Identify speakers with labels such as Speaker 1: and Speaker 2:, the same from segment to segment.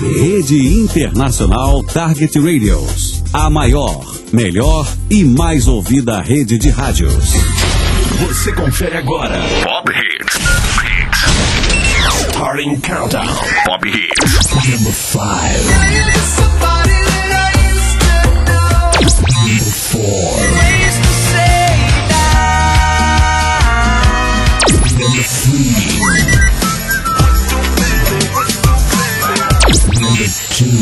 Speaker 1: Rede Internacional Target Radios. A maior, melhor e mais ouvida rede de rádios.
Speaker 2: Você confere agora Pop Hits. Starting Countdown. Pop Hits. Number 5. Number 4. Number 3. Number 2.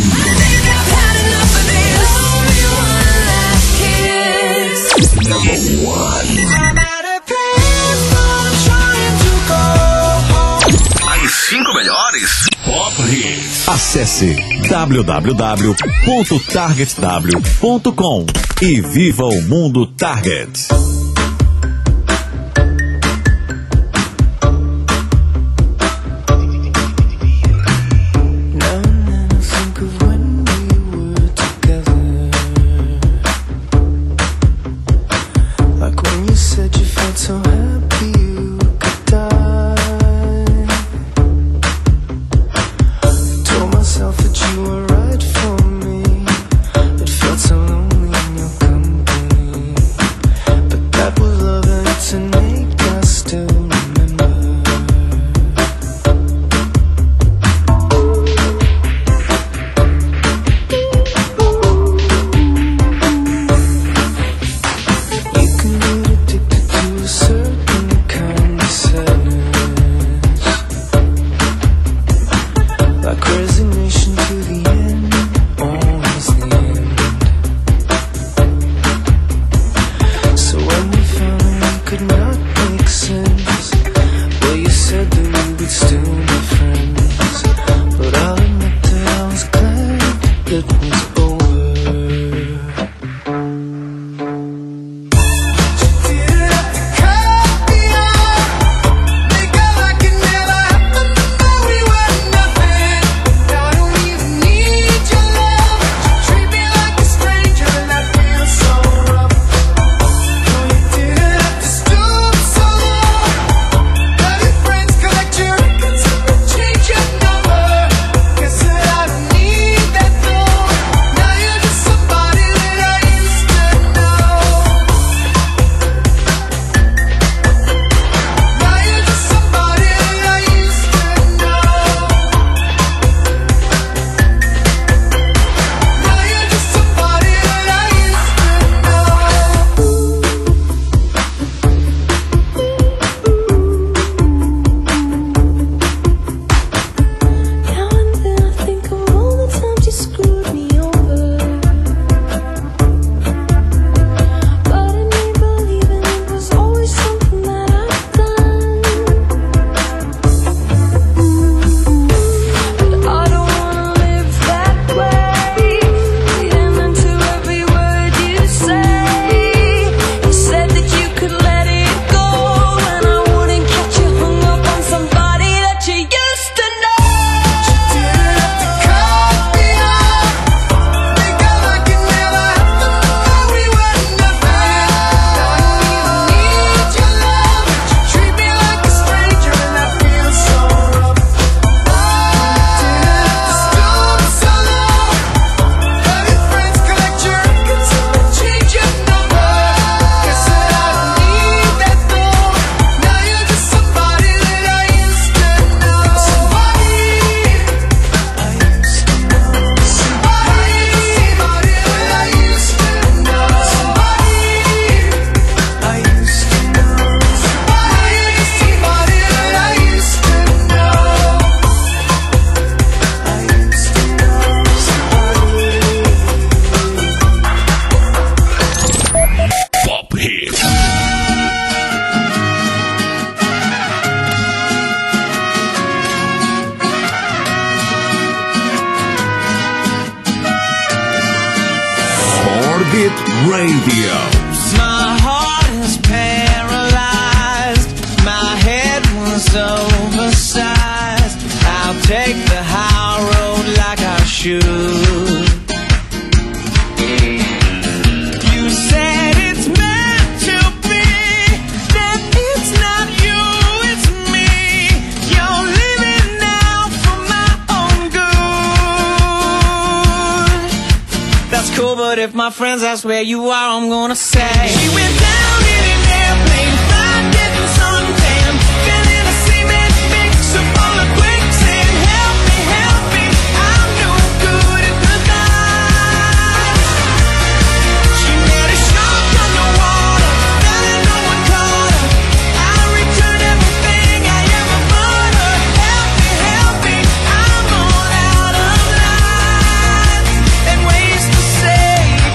Speaker 2: Number 1. As 5 melhores Pop Hits.
Speaker 1: Acesse www.targetw.com e viva o mundo Target. Orbit Radio.
Speaker 3: My heart is paralyzed. My head was oversized. I'll take the high road like I should. You said it's meant to be, that it's not you, it's me. You're living now for my own good. but if my friends ask where you are, I'm gonna say she went down in an airplane, fried, getting suntan, fell in a cement mixer full of quicksand. Help me, I'm no good at the night. She met a shark underwater, fell and no one caught her. I returned everything I ever bought her. Help me, I'm all out of lines and ways to say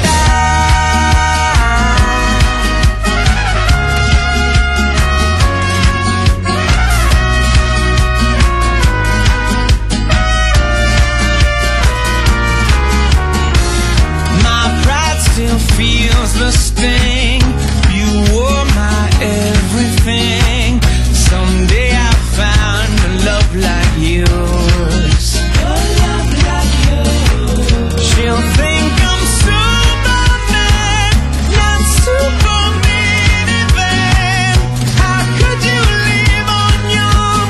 Speaker 3: my pride still feels the sting. You were my everything. Someday I'll find a love like yours. A love like yours. She'll think I'm Superman, not Superman even. How could you live on Yom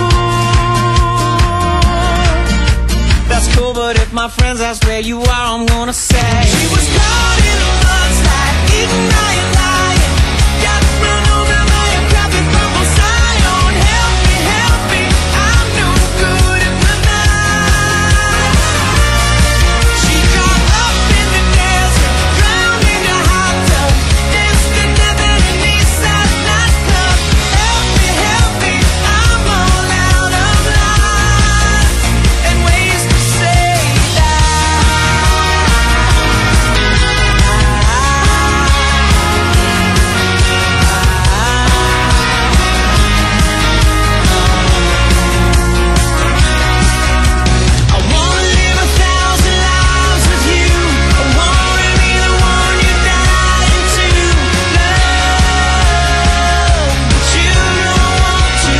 Speaker 3: Kippur? That's cool, but if my friends ask where you are, I'm gonna say she was caught in a mudslide, eaten by a lion, got run over by a crappy purple Zion. Help me, I'm no good at the night. She got up in the desert, drowned in a hot tub, danced to death at an Eastside nightclub. Help me, I'm all out of lines and ways to say I wanna live 1,000 lives with you. I wanna be the one you're dying to love, but you don't want to.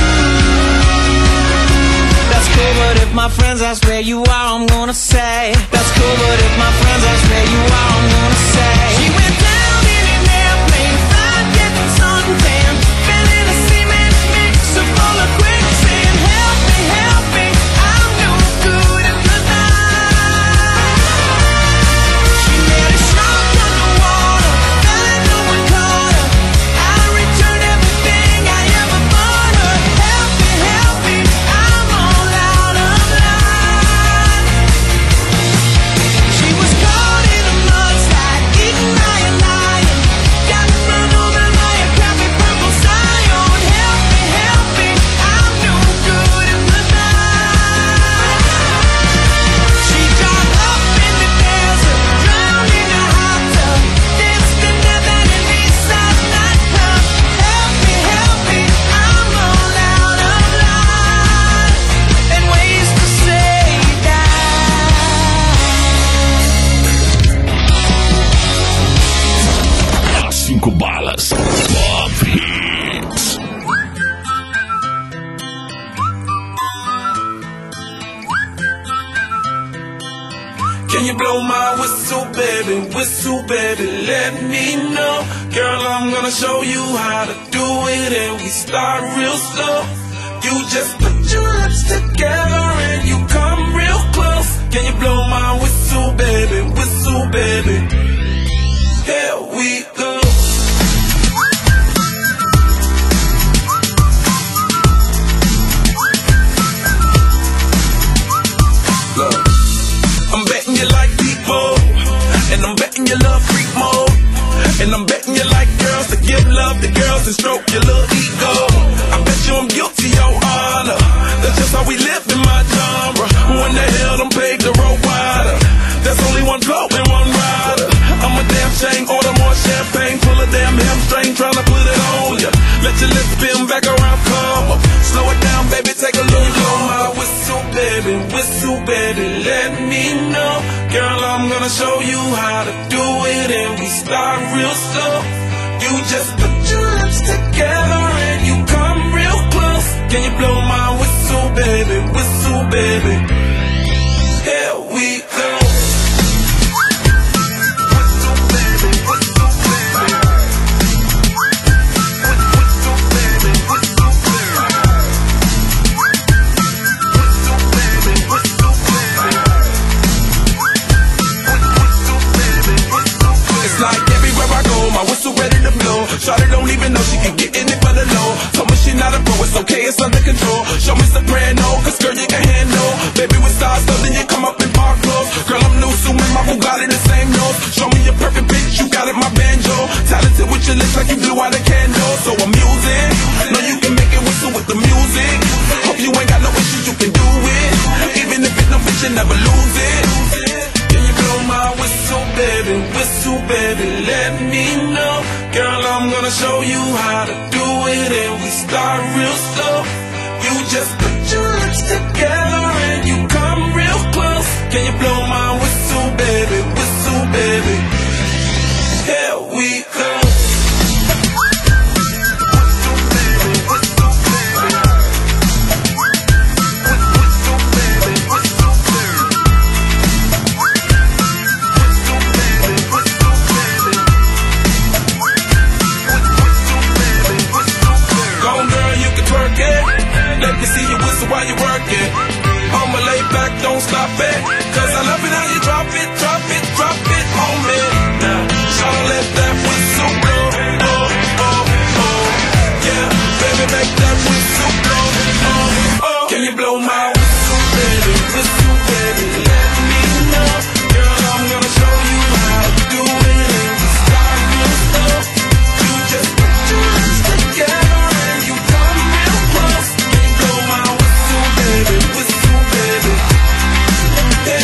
Speaker 3: That's cool, but if my friends ask where you are, I'm gonna say that's cool, but if my friends ask where you are, I'm gonna say she went down in an airplane, fried, getting suntan, fell in a cement mixer full of quicksand. Help me, I'm no good at the night. She met a shark underwater, fell and no one caught her. I returned everything I ever bought her. Help me, I'm all out of line. She was caught in a mudslide, eaten by a lion, got run over by a crappy purple Zion. Help me, I'm no good at the night. She got up in the desert, drowned in a hot tub, danced to death at an Eastside nightclub. Help me, I'm all out of lines and ways to say
Speaker 2: As 5 balas. Pop Hits.
Speaker 4: Can you blow my whistle, baby, let me know. Girl, I'm gonna show you how to do it, and we start real slow. You just put your lips together and you come real close. Can you blow my whistle, baby, here we go. Look, I'm betting you like people, and I'm betting you love freak mode, and I'm betting you like girls to give love to girls and stroke your little ego. I bet you I'm guilty, your honor. That's just how we live in my genre. Who in the hell done paved the road wider? There's only one blow and one rider. I'm a damn shame, order more champagne, pull a damn hamstring, tryna put it on ya. Let your lips spin back around, come up. Slow it down, baby, take a look. Blow my whistle, baby, let me know. Girl, I'm gonna show you how to do it, and we start real slow. You just put your lips together and you come real close. Can you blow my whistle, baby? Here we go. never lose it. Can you blow my whistle, baby, let me know. Girl, I'm gonna show you how to do it, and we start real slow. You just put your lips together and you come real close. Can you blow my whistle, baby, here we go. Let me see you whistle while you work it. I'ma lay back, don't stop it. Cause I love it how you drop it, drop it, drop it on me. Now, y'all let that whistle blow. Oh, oh, oh. Yeah, baby, make that whistle blow. Oh, oh. Can you blow my whistle, baby? Whistle, baby, let me know. Girl, I'm gonna show you how to do it. And we start real slow. You just put your lips together and you come real close. Can you blow my whistle, baby? Whistle, baby.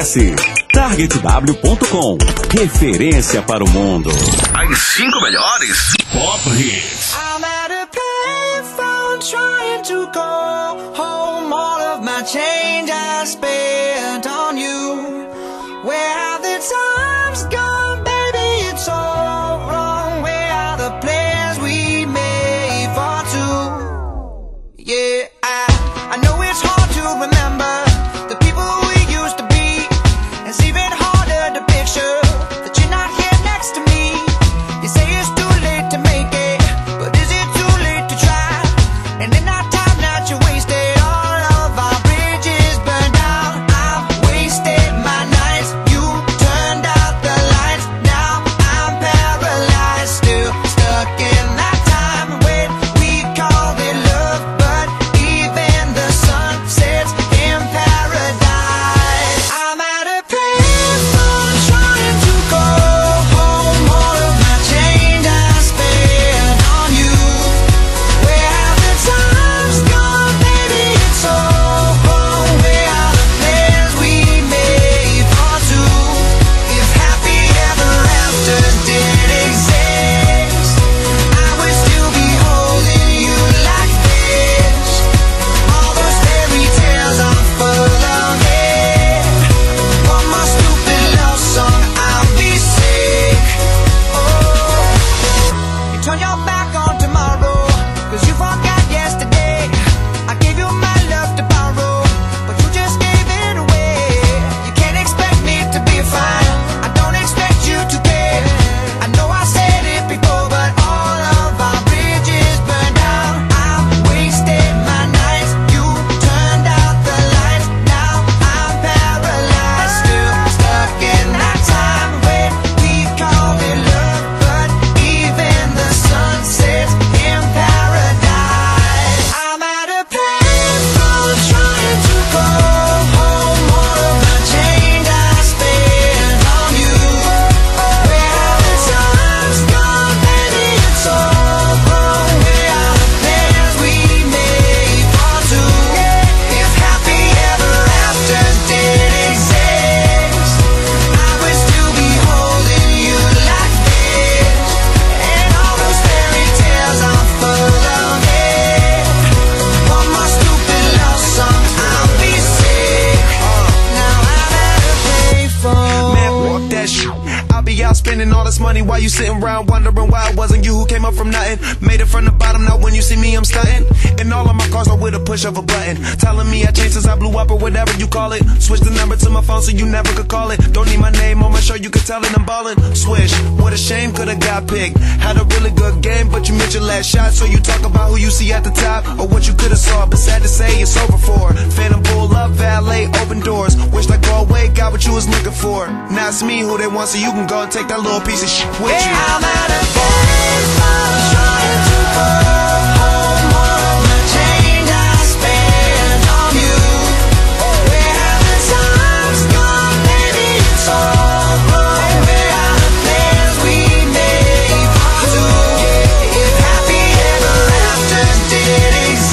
Speaker 1: Acesse targetw.com. Referência para o mundo.
Speaker 2: As 5 melhores Pop Hits.
Speaker 3: I'm at a payphone trying to go home. All of my change I spent on you. Where have the times gone, baby? It's all wrong. Where are the plans we made for two? Yeah, I know it's hard to remember the people we used to be. It's even harder to picture that you're not here next to me. You say it's too late to make it, but is it too late to try? And in that time that you wasted, all of our bridges burned down. I've wasted my nights, you turned out the lights. Now I'm paralyzed, still stuck in that time when we called it love. But even the sun sets in paradise. I'm at a payphone trying to go home. All of my change I spent on you. Where have the times gone, baby? It's all wrong. Where are the plans we made for two? If happy ever after did exist, I would still be holding you like this. All those fairy tales are full of it. One more stupid love song, I'll be sick. Oh, you turn your back on tomorrow, 'cause you forgot yesterday. I gave you my love to borrow, but you just gave it away. You can't expect me to be fine, I don't expect you to care. I know I said it before, but all of our bridges burned down. I've wasted my nights, you turned out the lights. Now I'm paralyzed, still stuck in that time when we called it love. But even the sun sets in paradise. I'm at a payphone trying to go home. All of my change I spent on you. Where have the times gone, baby? It's all wrong. Where are the plans we made for two? If happy ever after did exist, I would still be holding you like this. And all those fairy tales are full of it. One more stupid love song, I'll be sick. Now I'm at a payphone.
Speaker 4: Man, walk that shit. I'll be out spending all this money while you sitting around wondering why it wasn't you who came up from nothing. Made it from the bottom, now when you see me I'm stunting. And all of my cars are with a push of a button. Telling me I changed since I blew up or whatever you call it. Switch the number to my phone so you never could call it. Don't need my name on my shirt, you could tell it I'm ballin'. Swish, what a shame, could've got picked. Had a really good game, but you missed your last shot. So you talk about who you see at the top or what you could've saw. But sad to say it's over for. Phantom pull up, valet, open doors. Wished I go away, got what you was looking for. Now it's me who they want, so you can go and take that little piece of shit with you.
Speaker 3: I'm at a payphone trying to go home. All of my change I spent on you. Where have the times gone, baby? It's all wrong. Where are the plans we made for two? If happy ever after did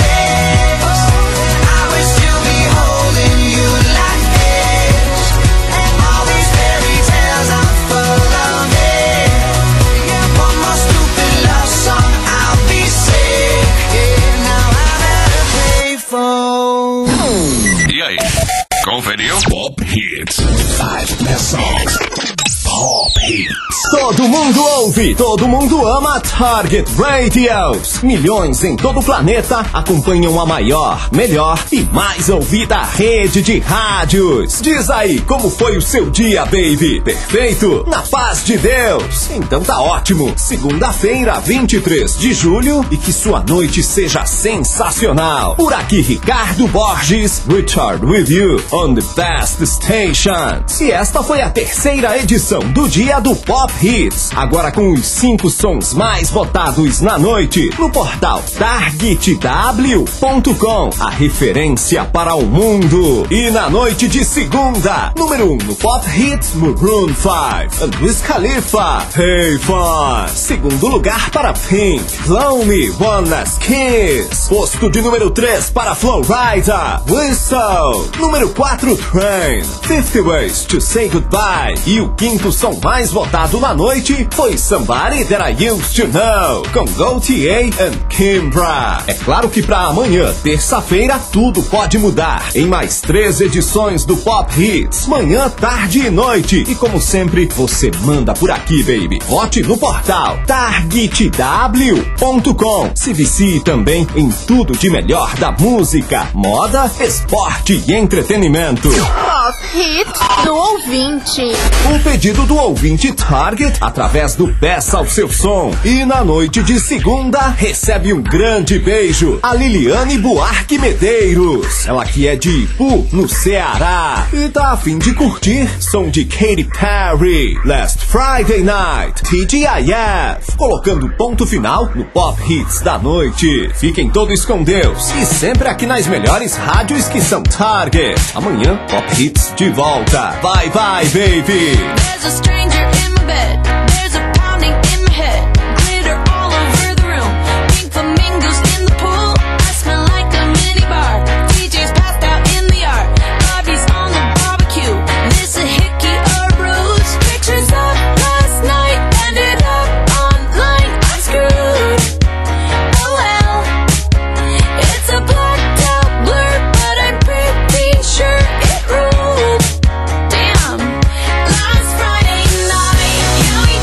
Speaker 3: exist, I would still be holding you like this. And all these fairy tales are full of it. Yeah, one more stupid love song, I'll be sick. Yeah, now I'm at a payphone.
Speaker 2: E aí, conferiu? Pop Hits. 5 best songs. Pop Hits.
Speaker 5: Todo mundo ouve, todo mundo ama Target Radios. Milhões em todo o planeta acompanham a maior, melhor e mais ouvida rede de rádios. Diz aí, como foi o seu dia, baby? Perfeito? Na paz de Deus? Então tá ótimo. Segunda-feira, 23 de julho, e que sua noite seja sensacional. Por aqui, Ricardo Borges, Richard with you on the best station. E esta foi a terceira edição do Dia do Pop Hits. Hits. Agora com os 5 sons mais votados na noite no portal targetw.com, a referência para o mundo. E na noite de segunda, número 1 no Pop Hits, Maroon 5, Wiz Khalifa, Hey Fun. Segundo lugar para Pink, Lonely, One Last Kiss. Posto de número 3 para Flowrider, Whistle. Número 4, Train, 50 Ways to Say Goodbye. E o quinto som mais votado na noite foi Somebody That I Used to Know, com Gaultier and Kimbra. É claro que pra amanhã, terça-feira, tudo pode mudar. Em mais 3 edições do Pop Hits, manhã, tarde e noite. E como sempre, você manda por aqui, baby. Vote no portal targetw.com. Se vicie também em tudo de melhor da música, moda, esporte e entretenimento.
Speaker 6: Pop Hits do ouvinte.
Speaker 5: Um pedido do ouvinte Target através do Peça ao Seu Som. E na noite de segunda, recebe um grande beijo a Liliane Buarque Medeiros. Ela que é de Ipu, no Ceará. E tá a fim de curtir som de Katy Perry, Last Friday Night, TGIF, colocando ponto final no Pop Hits da noite. Fiquem todos com Deus e sempre aqui nas melhores rádios que são Target. Amanhã, Pop Hits de volta. Bye bye, baby.
Speaker 7: There's a stranger in my bed. There's a pounding in my head. Glitter all over the room. Pink flamingos in the pool. I smell like a minibar. DJ's passed out in the yard. Bobby's on the barbecue. This a hickey or ruse. Pictures of last night ended up online. I'm screwed. Oh well. It's a blacked out blur, but I'm pretty sure it ruled. Damn. Last Friday night, you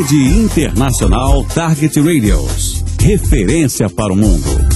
Speaker 1: Rede Internacional Target Radios. Referência para o mundo.